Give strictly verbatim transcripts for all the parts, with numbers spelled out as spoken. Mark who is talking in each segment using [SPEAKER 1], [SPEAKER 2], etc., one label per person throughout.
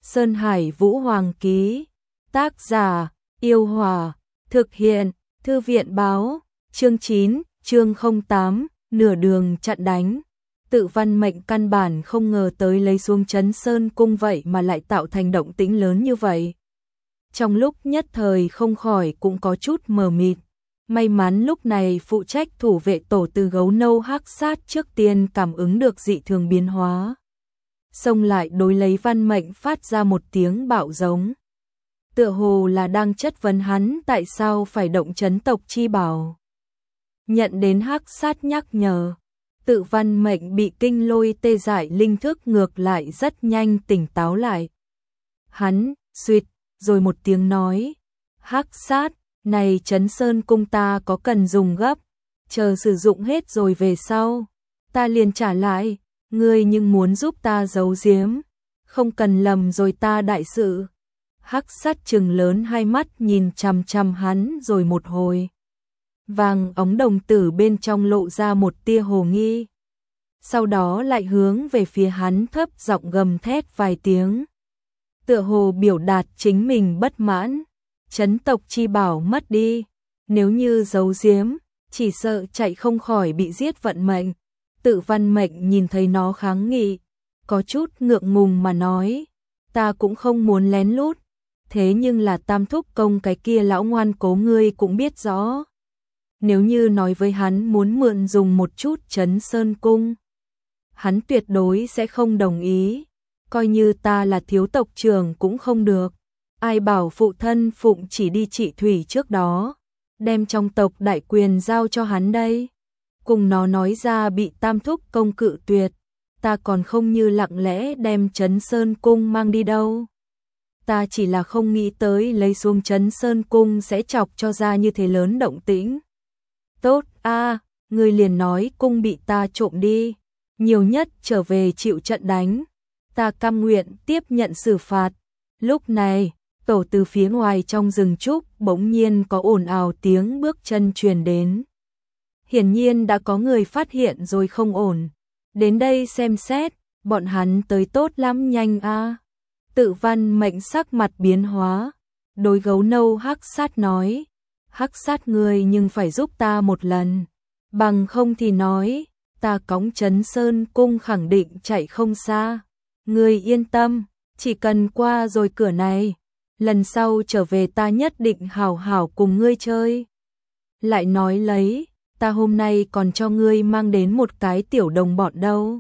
[SPEAKER 1] Sơn Hải Vũ Hoàng ký. Tác giả, Yêu Hòa. Thực hiện, Thư viện báo. Chương chín, chương không tám, nửa đường chặn đánh. Tự Văn Mệnh căn bản không ngờ tới lấy xuống Trấn Sơn Cung vậy mà lại tạo thành động tĩnh lớn như vậy. Trong lúc nhất thời không khỏi cũng có chút mờ mịt. May mắn lúc này phụ trách thủ vệ tổ từ gấu nâu hắc sát trước tiên cảm ứng được dị thường biến hóa. Xông lại đối lấy Văn Mệnh phát ra một tiếng bạo giống. Tựa hồ là đang chất vấn hắn tại sao phải động chấn tộc chi bảo. Nhận đến hắc sát nhắc nhở, Tự Văn Mệnh bị kinh lôi tê dại linh thức ngược lại rất nhanh tỉnh táo lại. Hắn, suýt, rồi một tiếng nói, hắc sát, này Trấn Sơn Cung ta có cần dùng gấp, chờ sử dụng hết rồi về sau, ta liền trả lại, ngươi nhưng muốn giúp ta giấu giếm, không cần lầm rồi ta đại sự. Hắc sát trừng lớn hai mắt nhìn chằm chằm hắn rồi một hồi. Vàng ống đồng tử bên trong lộ ra một tia hồ nghi. Sau đó lại hướng về phía hắn thấp giọng gầm thét vài tiếng. Tựa hồ biểu đạt chính mình bất mãn. Trấn tộc chi bảo mất đi. Nếu như giấu giếm, chỉ sợ chạy không khỏi bị giết vận mệnh. Tự Văn Mệnh nhìn thấy nó kháng nghị. Có chút ngượng ngùng mà nói. Ta cũng không muốn lén lút. Thế nhưng là Tam Thúc Công cái kia lão ngoan cố ngươi cũng biết rõ. Nếu như nói với hắn muốn mượn dùng một chút Trấn Sơn Cung, hắn tuyệt đối sẽ không đồng ý. Coi như ta là thiếu tộc trưởng cũng không được. Ai bảo phụ thân Phụng chỉ đi trị thủy trước đó, đem trong tộc đại quyền giao cho hắn đây. Cùng nó nói ra bị Tam Thúc Công cự tuyệt, ta còn không như lặng lẽ đem Trấn Sơn Cung mang đi đâu. Ta chỉ là không nghĩ tới lấy xuống Trấn Sơn Cung sẽ chọc cho ra như thế lớn động tĩnh. Tốt a, à, ngươi liền nói cung bị ta trộm đi, nhiều nhất trở về chịu trận đánh, ta cam nguyện tiếp nhận xử phạt. Lúc này, tổ từ phía ngoài trong rừng trúc bỗng nhiên có ồn ào tiếng bước chân truyền đến. Hiển nhiên đã có người phát hiện rồi không ổn, đến đây xem xét, bọn hắn tới tốt lắm nhanh a. À. Tự Văn Mệnh sắc mặt biến hóa, đối gấu nâu hắc sát nói, hắc sát ngươi nhưng phải giúp ta một lần, bằng không thì nói, ta cõng Trấn Sơn Cung khẳng định chạy không xa. Ngươi yên tâm, chỉ cần qua rồi cửa này, lần sau trở về ta nhất định hảo hảo cùng ngươi chơi. Lại nói lấy, ta hôm nay còn cho ngươi mang đến một cái tiểu đồng bọn đâu.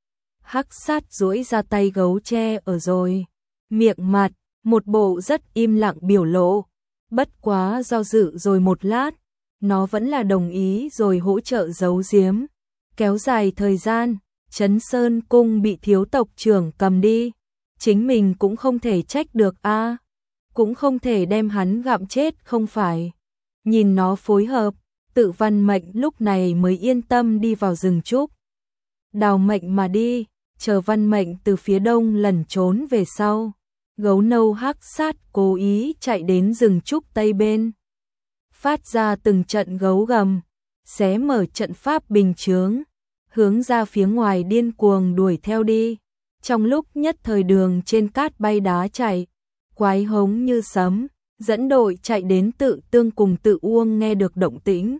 [SPEAKER 1] Hắc sát duỗi ra tay gấu tre ở rồi, miệng mặt, một bộ rất im lặng biểu lộ. Bất quá do dự rồi một lát, nó vẫn là đồng ý rồi hỗ trợ giấu giếm. Kéo dài thời gian, Trấn Sơn Cung bị thiếu tộc trưởng cầm đi. Chính mình cũng không thể trách được a, à, cũng không thể đem hắn gặm chết không phải. Nhìn nó phối hợp, Tự Văn Mệnh lúc này mới yên tâm đi vào rừng trúc. Đào mệnh mà đi, chờ Văn Mệnh từ phía đông lẩn trốn về sau. Gấu nâu hắc sát cố ý chạy đến rừng trúc tây bên, phát ra từng trận gấu gầm, xé mở trận pháp bình chướng, hướng ra phía ngoài điên cuồng đuổi theo đi. Trong lúc nhất thời đường trên cát bay đá chạy, quái hống như sấm, dẫn đội chạy đến Tự Tương cùng Tự Uông nghe được động tĩnh,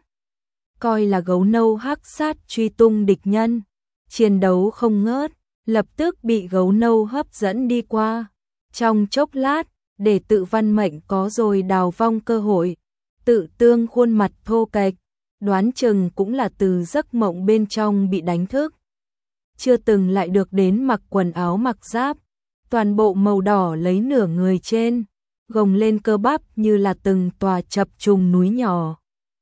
[SPEAKER 1] coi là gấu nâu hắc sát truy tung địch nhân, chiến đấu không ngớt, lập tức bị gấu nâu hấp dẫn đi qua. Trong chốc lát, để Tự Văn Mệnh có rồi đào vong cơ hội. Tự Tương khuôn mặt thô kệch, đoán chừng cũng là từ giấc mộng bên trong bị đánh thức. Chưa từng lại được đến mặc quần áo mặc giáp, toàn bộ màu đỏ lấy nửa người trên, gồng lên cơ bắp như là từng tòa chập trùng núi nhỏ.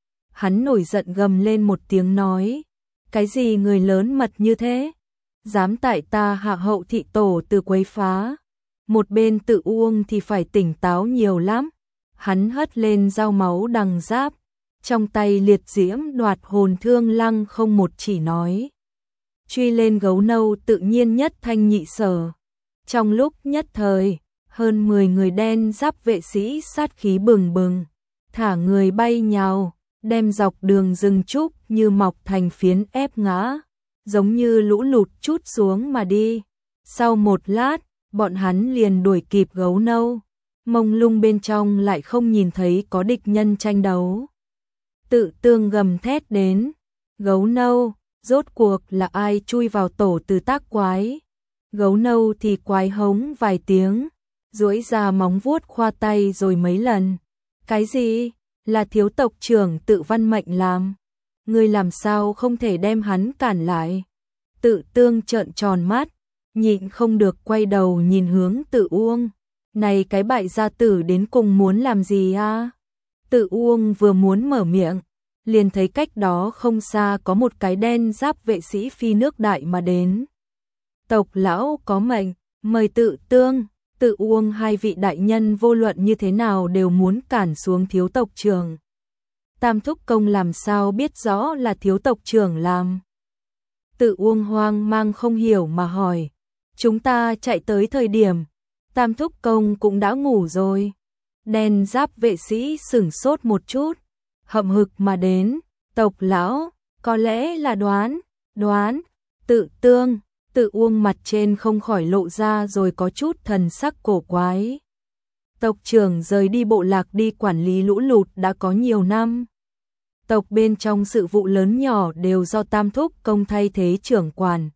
[SPEAKER 1] Hắn nổi giận gầm lên một tiếng nói, cái gì người lớn mật như thế, dám tại ta hạ hậu thị tổ từ quấy phá. Một bên Tự Uông thì phải tỉnh táo nhiều lắm. Hắn hất lên dao máu đằng giáp, trong tay liệt diễm đoạt hồn thương lăng không một chỉ nói. Truy lên gấu nâu tự nhiên nhất thanh nhị sở. Trong lúc nhất thời, hơn mười người đen giáp vệ sĩ sát khí bừng bừng, thả người bay nhào, đem dọc đường rừng trúc như mọc thành phiến ép ngã, giống như lũ lụt trút xuống mà đi. Sau một lát, bọn hắn liền đuổi kịp gấu nâu, mông lung bên trong lại không nhìn thấy có địch nhân tranh đấu. Tự tương gầm thét đến, gấu nâu, rốt cuộc là ai chui vào tổ từ tác quái. Gấu nâu thì quái hống vài tiếng, duỗi ra móng vuốt khoa tay rồi mấy lần. Cái gì? Là thiếu tộc trưởng Tự Văn Mệnh làm. Ngươi làm sao không thể đem hắn cản lại? Tự tương trợn tròn mắt, nhịn không được quay đầu nhìn hướng Tự Uông. Này cái bại gia tử đến cùng muốn làm gì a? Tự Uông vừa muốn mở miệng, liền thấy cách đó không xa có một cái đen giáp vệ sĩ phi nước đại mà đến. Tộc lão có mệnh, mời Tự tương, Tự Uông hai vị đại nhân vô luận như thế nào đều muốn cản xuống thiếu tộc trưởng. Tam thúc công làm sao biết rõ là thiếu tộc trưởng làm? Tự Uông hoang mang không hiểu mà hỏi. Chúng ta chạy tới thời điểm, Tam thúc công cũng đã ngủ rồi. Đen giáp vệ sĩ sửng sốt một chút, hậm hực mà đến. Tộc lão, có lẽ là đoán, đoán, Tự tương. Tự Uông mặt trên không khỏi lộ ra rồi có chút thần sắc cổ quái. Tộc trưởng rời đi bộ lạc đi quản lý lũ lụt đã có nhiều năm. Tộc bên trong sự vụ lớn nhỏ đều do Tam thúc công thay thế trưởng quản.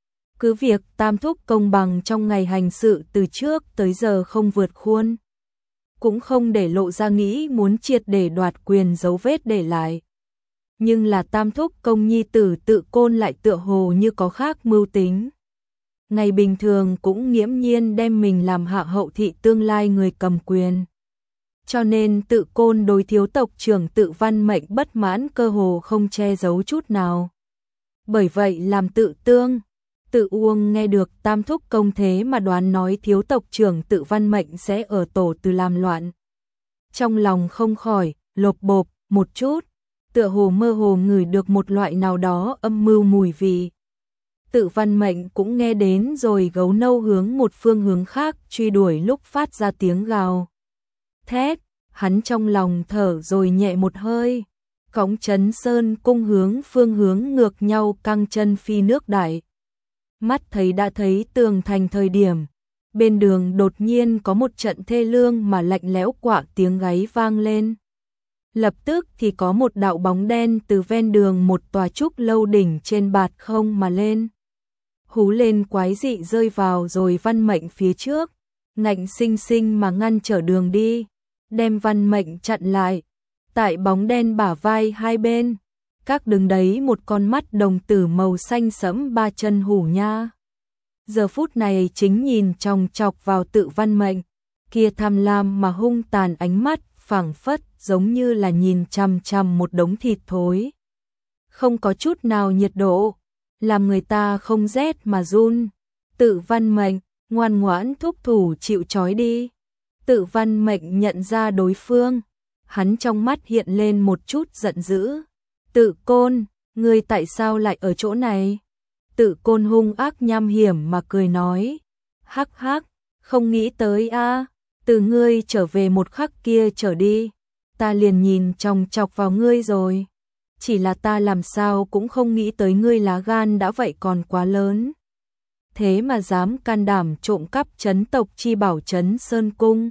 [SPEAKER 1] Cứ việc Tam thúc công bằng trong ngày hành sự từ trước tới giờ không vượt khuôn, cũng không để lộ ra nghĩ muốn triệt để đoạt quyền dấu vết để lại. Nhưng là Tam thúc công nhi tử Tự Côn lại tựa hồ như có khác mưu tính. Ngày bình thường cũng nghiễm nhiên đem mình làm hạ hậu thị tương lai người cầm quyền. Cho nên Tự Côn đối thiếu tộc trưởng Tự Văn Mệnh bất mãn cơ hồ không che giấu chút nào. Bởi vậy làm Tự tương, Tự Uông nghe được Tam thúc công thế mà đoán nói thiếu tộc trưởng Tự Văn Mệnh sẽ ở tổ từ làm loạn. Trong lòng không khỏi lộp bộp một chút, tựa hồ mơ hồ ngửi được một loại nào đó âm mưu mùi vị. Tự Văn Mệnh cũng nghe đến rồi, gấu nâu hướng một phương hướng khác truy đuổi lúc phát ra tiếng gào thét, hắn trong lòng thở rồi nhẹ một hơi, cõng Trấn Sơn cung hướng phương hướng ngược nhau căng chân phi nước đại. Mắt thấy đã thấy tường thành thời điểm, bên đường đột nhiên có một trận thê lương mà lạnh lẽo quạ tiếng gáy vang lên. Lập tức thì có một đạo bóng đen từ ven đường một tòa trúc lâu đỉnh trên bạt không mà lên. Hú lên quái dị rơi vào rồi Văn Mệnh phía trước, ngạnh sinh sinh mà ngăn trở đường đi, đem Văn Mệnh chặn lại. Tại bóng đen bả vai hai bên, các đứng đấy một con mắt đồng tử màu xanh sẫm ba chân hủ nha. Giờ phút này chính nhìn chòng chọc vào Tự Văn Mệnh, kia tham lam mà hung tàn ánh mắt phảng phất giống như là nhìn chằm chằm một đống thịt thối. Không có chút nào nhiệt độ, làm người ta không rét mà run. Tự Văn Mệnh, ngoan ngoãn thúc thủ chịu trói đi. Tự Văn Mệnh nhận ra đối phương, hắn trong mắt hiện lên một chút giận dữ. Tự Côn, ngươi tại sao lại ở chỗ này? Tự Côn hung ác nham hiểm mà cười nói. Hắc hắc, không nghĩ tới a, từ ngươi trở về một khắc kia trở đi, ta liền nhìn chòng chọc vào ngươi rồi. Chỉ là ta làm sao cũng không nghĩ tới ngươi lá gan đã vậy còn quá lớn. Thế mà dám can đảm trộm cắp trấn tộc chi bảo Trấn Sơn Cung.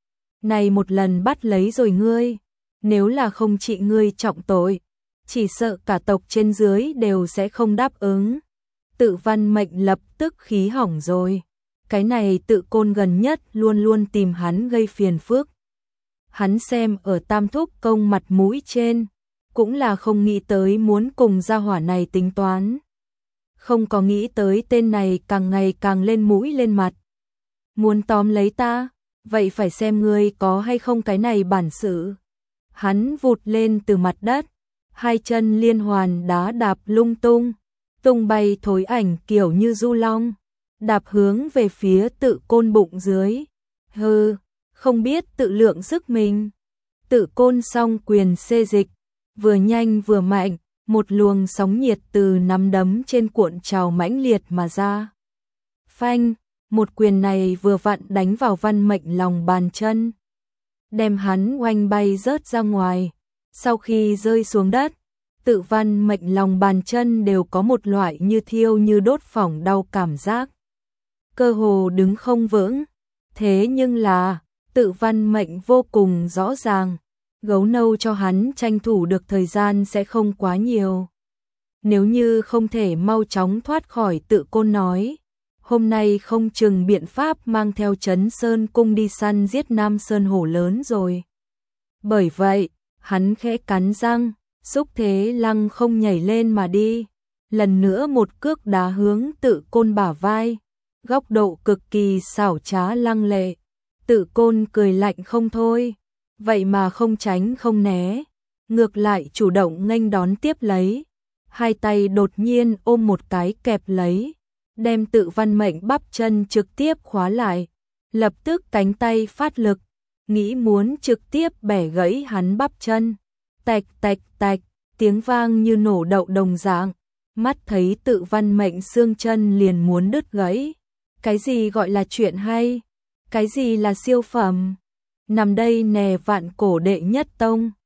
[SPEAKER 1] Này một lần bắt lấy rồi ngươi, nếu là không trị ngươi trọng tội, chỉ sợ cả tộc trên dưới đều sẽ không đáp ứng. Tự Văn Mệnh lập tức khí hỏng rồi. Cái này Tự Côn gần nhất luôn luôn tìm hắn gây phiền phức. Hắn xem ở Tam thúc công mặt mũi trên, cũng là không nghĩ tới muốn cùng gia hỏa này tính toán. Không có nghĩ tới tên này càng ngày càng lên mũi lên mặt. Muốn tóm lấy ta, vậy phải xem ngươi có hay không cái này bản sự. Hắn vụt lên từ mặt đất, hai chân liên hoàn đá đạp lung tung, tung bay thối ảnh kiểu như du long, đạp hướng về phía Tự Côn bụng dưới. Hừ, không biết tự lượng sức mình. Tự Côn song quyền xê dịch, vừa nhanh vừa mạnh, một luồng sóng nhiệt từ nắm đấm trên cuộn trào mãnh liệt mà ra. Phanh, một quyền này vừa vặn đánh vào Văn Mệnh lòng bàn chân, đem hắn oanh bay rớt ra ngoài. Sau khi rơi xuống đất, Tự Văn Mệnh lòng bàn chân đều có một loại như thiêu như đốt phỏng đau cảm giác. cơ hồ đứng không vững. Thế nhưng là, Tự Văn Mệnh vô cùng rõ ràng, gấu nâu cho hắn tranh thủ được thời gian sẽ không quá nhiều. Nếu như không thể mau chóng thoát khỏi Tự Côn nói, hôm nay không chừng biện pháp mang theo Trấn Sơn Cung đi săn giết Nam Sơn hổ lớn rồi. Bởi vậy, hắn khẽ cắn răng, xúc thế lăng không nhảy lên mà đi. Lần nữa một cước đá hướng Tự Côn bả vai, góc độ cực kỳ xảo trá lăng lệ. Tự Côn cười lạnh không thôi, vậy mà không tránh không né, ngược lại chủ động nghênh đón tiếp lấy. Hai tay đột nhiên ôm một cái kẹp lấy, đem Tự Văn Mệnh bắp chân trực tiếp khóa lại, lập tức cánh tay phát lực, nghĩ muốn trực tiếp bẻ gãy hắn bắp chân. Tạch tạch tạch, tiếng vang như nổ đậu đồng dạng, mắt thấy Tự Văn Mệnh xương chân liền muốn đứt gãy. Cái gì gọi là chuyện hay? Cái gì là siêu phẩm? Nằm đây nè vạn cổ đệ nhất tông.